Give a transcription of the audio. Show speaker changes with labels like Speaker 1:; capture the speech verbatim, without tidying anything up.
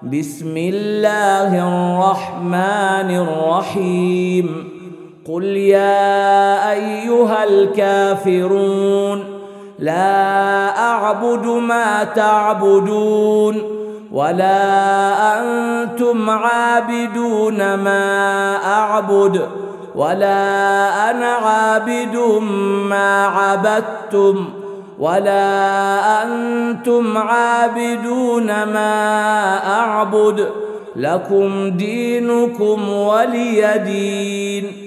Speaker 1: بسم الله الرحمن الرحيم قل يا أيها الكافرون لا أعبد ما تعبدون ولا أنتم عابدون ما أعبد ولا أنا عابد ما عبدتم ولا أنتم عابدون ما أعبد لكم دينكم ولي دين.